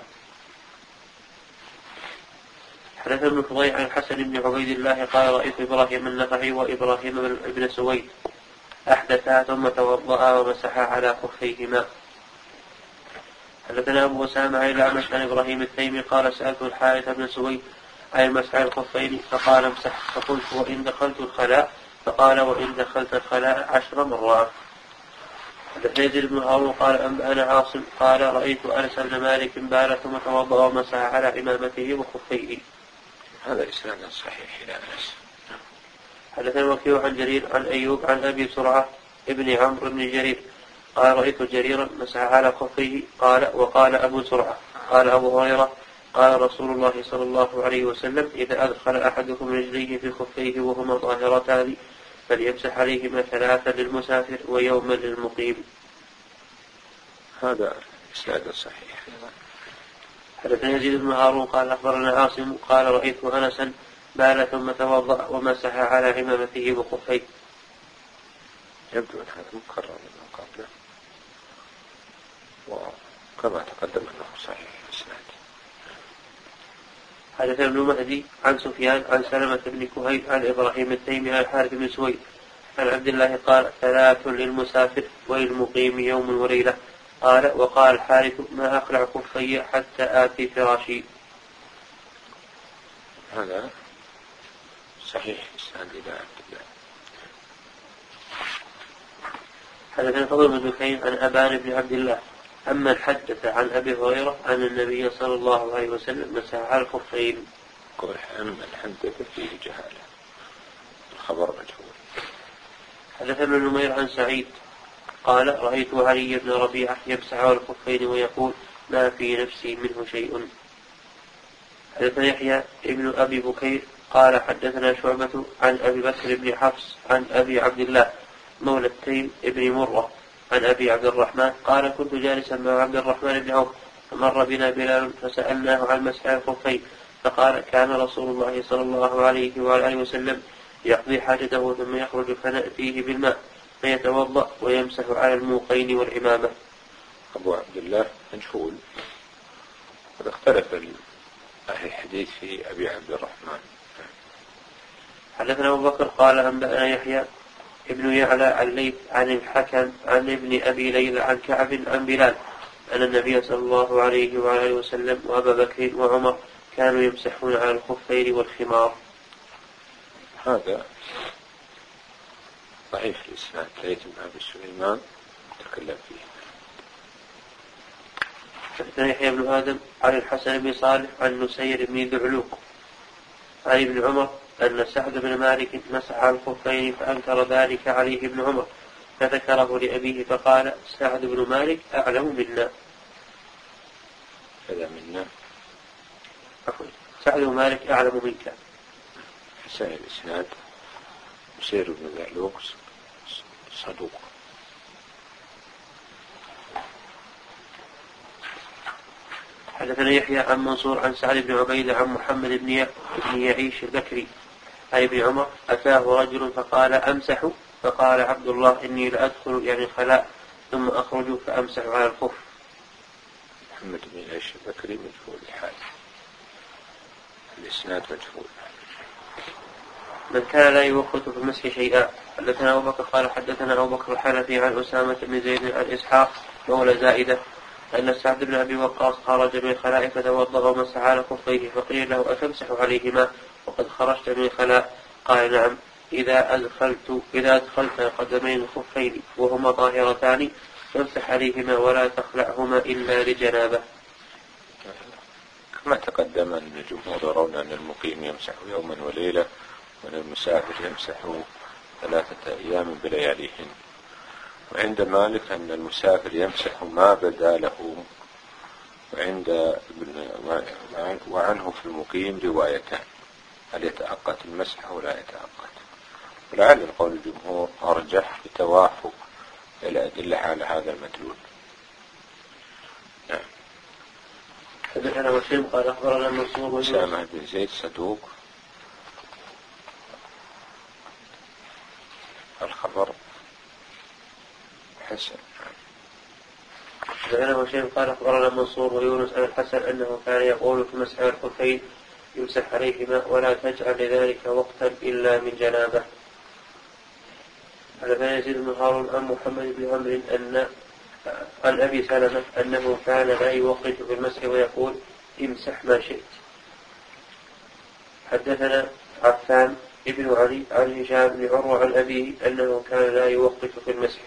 حدثنا ابن فضيل عن الحسن بن عبيد الله قال رأيت إبراهيم النخعي وإبراهيم بن سويد أحدثا ثم توضأ ومسح على خفيهما. حدثنا أبو أسامة عن الأعمش عن إبراهيم التيمي قال سألت الحارث بن سويد عن المسح على الخفين فقال امسح، فقلت وإن دخلت الخلاء؟ فقال وإن دخلت الخلاء عشر مرات. حدثنا يزيد بن هارون قال أنبأنا عاصم قال رأيت أنس بن مالك بال ثم توضأ ومسح على إمامته وخفيه. هذا إسناد صحيح إلى أنس. حدثنا وكيع عن جرير عن أيوب عن أبي سرعة ابن عمرو بن جرير قال رأيت جريرا مسح على خفيه قال وقال أبو سرعة قال أبو هريرة قال رسول الله صلى الله عليه وسلم إذا أدخل أحدكم رجليه في خفيه وهما طاهرتان فليمسح عليهما ثلاثا للمسافر ويوما للمقيم. هذا إسناد صحيح. حدثنا يزيد بن هارون قال أخبرنا عاصم قال رأيت أنسا بال ثم توضأ ومسح على عمامته وخفيه. يبدو أن هذا مكرر من قبله، وكما تقدم أنه صحيح الإسناد. حدثنا ابن مهدي عن سفيان عن سلمة بن كهيل عن إبراهيم التيمي عن الحارث بن سويد عن عبد الله قال ثلاث للمسافر وللمقيم يوم وليلة. قال وقال الحارث ما أخلع خفي حتى آتي فراشي. هذا صحيح إسناد إلى عبد الله. حدثنا فضل بن دكين عن أبان بن عبد الله أما حدث عن أبي هريرة أن النبي صلى الله عليه وسلم مسح على الخفين. قول أما حدث فيه جهالة الخبر مجهول. حدثنا نمير عن سعيد قال رأيت علي بن ربيعة يمسح على الخفين ويقول ما في نفسي منه شيء. حدثنا يحيى ابن أبي بكير قال حدثنا شعبة عن أبي بكر بن حفص عن أبي عبد الله مولى التيم ابن مرة عن أبي عبد الرحمن قال كنت جالسا مع عبد الرحمن بن عوف فمر بنا بلال فسألناه عن مسح الخفين فقال كان رسول الله صلى الله عليه وآله وسلم يقضي حاجته ثم يخرج فنأتيه بالماء فيتوضأ ويمسح على الموقين والعمامة. أبو عبد الله مجهول. قد اختلف أهل الحديث في أبي عبد الرحمن. حدثنا أبو بكر قال أنبأنا يحيى ابن يعلى عن ليث عن الحكم عن ابن أبي ليلى عن كعب عن بلال أن النبي صلى الله عليه وآله وسلم وأبا بكر وعمر كانوا يمسحون على الخفين والخمار. هذا ضعيف الإسناد. ليث بن أبي سليمان تكلم فيه. حدثنا يحيى بن آدم عن الحسن بن صالح عن نسير بن ذعلوق عن ابن عمر أن سعد بن مالك مسح على الخفين فأنكر ذلك عليه ابن عمر فذكره لأبيه فقال سعد بن مالك أعلم منا. هذا منا سعد بن مالك أعلم منك. حسن الإسناد. نسير بن ذعلوق صدوق. حدثنا يحيى عن منصور عن سعد بن عبيدة عن محمد بن يعيش البكري عن ابن عمر أتاه رجل فقال أمسح فقال عبد الله إني لأدخل يعني الخلاء ثم أخرج فأمسح على الخف. محمد بن يعيش البكري مجهول الحال. الإسناد مجهول. من كان لا يوقت في المسح شيئا. حدثنا أبو بكر قال حدثنا أبو بكر الحنفي عن أسامة بن زيد عن إسحاق مولى زائدة أن سعد بن أبي وقاص خرج من الخلاء فتوضأ ومسح على خفيه فقيل له أتمسح عليهما وقد خرجت من الخلاء؟ قال نعم إذا أدخلت إذا أدخلت قدمين الخفين وهما طاهرتان فامسح عليهما ولا تخلعهما إلا لجنابه. كما تقدم أن الجمهور يرون أن المقيم يمسح يوما وليلة وأن المسافر يمسح ثلاثة أيام بلياليهن. وعند مالك أن المسافر يمسح ما بدا له. وعند ابن وعنه في المقيم روايتان هل يتأقت المسح ولا يتأقت. ولعل القول الجمهور أرجح بتوافق الأدلة على هذا المدلول. نعم. حدثنا وسيم قال أخبرنا منصور أسامة بن زيد صدوق. الخبر حسن. حدثنا وسيم قال أخبرنا منصور ويونس عن الحسن أنه كان يقول في مسح الخفين يمسح عليهما ولا تجعل لذلك وقتا إلا من جنابه. حدثنا يزيد بن هارون عن محمد بن عمرو أن عن أبي سلمة أنه كان لا يوقت في المسح ويقول امسح ما شئت. حدثنا عفان ابن علي عن هشام بن عروة عن أبيه أنه كان لا يوقت في المسح.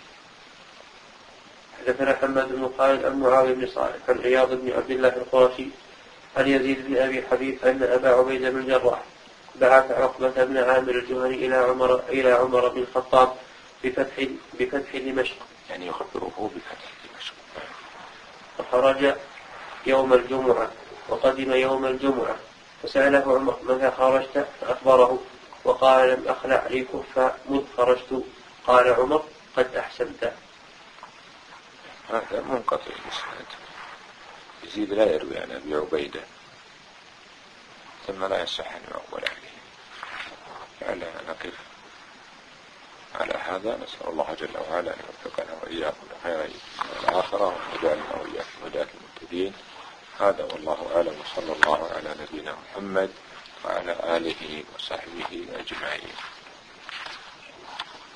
حدثنا حماد بن خالد عن معاوية بن صالح عن عياض بن عبد الله القرشي عن يزيد بن أبي حبيب أن أبا عبيدة بن الجراح بعث عقبة بن عامر الجهني إلى عمر إلى عمر بن الخطاب بفتح بفتح دمشق يعني يخبره بفتح دمشق. فخرج يوم الجمعة وقدم يوم الجمعة فسأله عمر متى خرجت فأخبره وقال لم أخلع لي كفا مذ خرجت. قال عمر قد أحسنت. هذا منقطع الإسناد. يزيد لا يروي عن أبي عبيدة ثم لا يصح أن يعول عليه. فعلا نقف على هذا. نسأل الله جل وعلا أن يوفقنا وإياكم لخير الآخرة ويجعلنا وإياكم هداة المهتدين. هذا والله أعلم وصلى الله على نبينا محمد وعلى آله وصحبه أجمعين.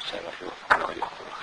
سامح يوفقنا وإياكم.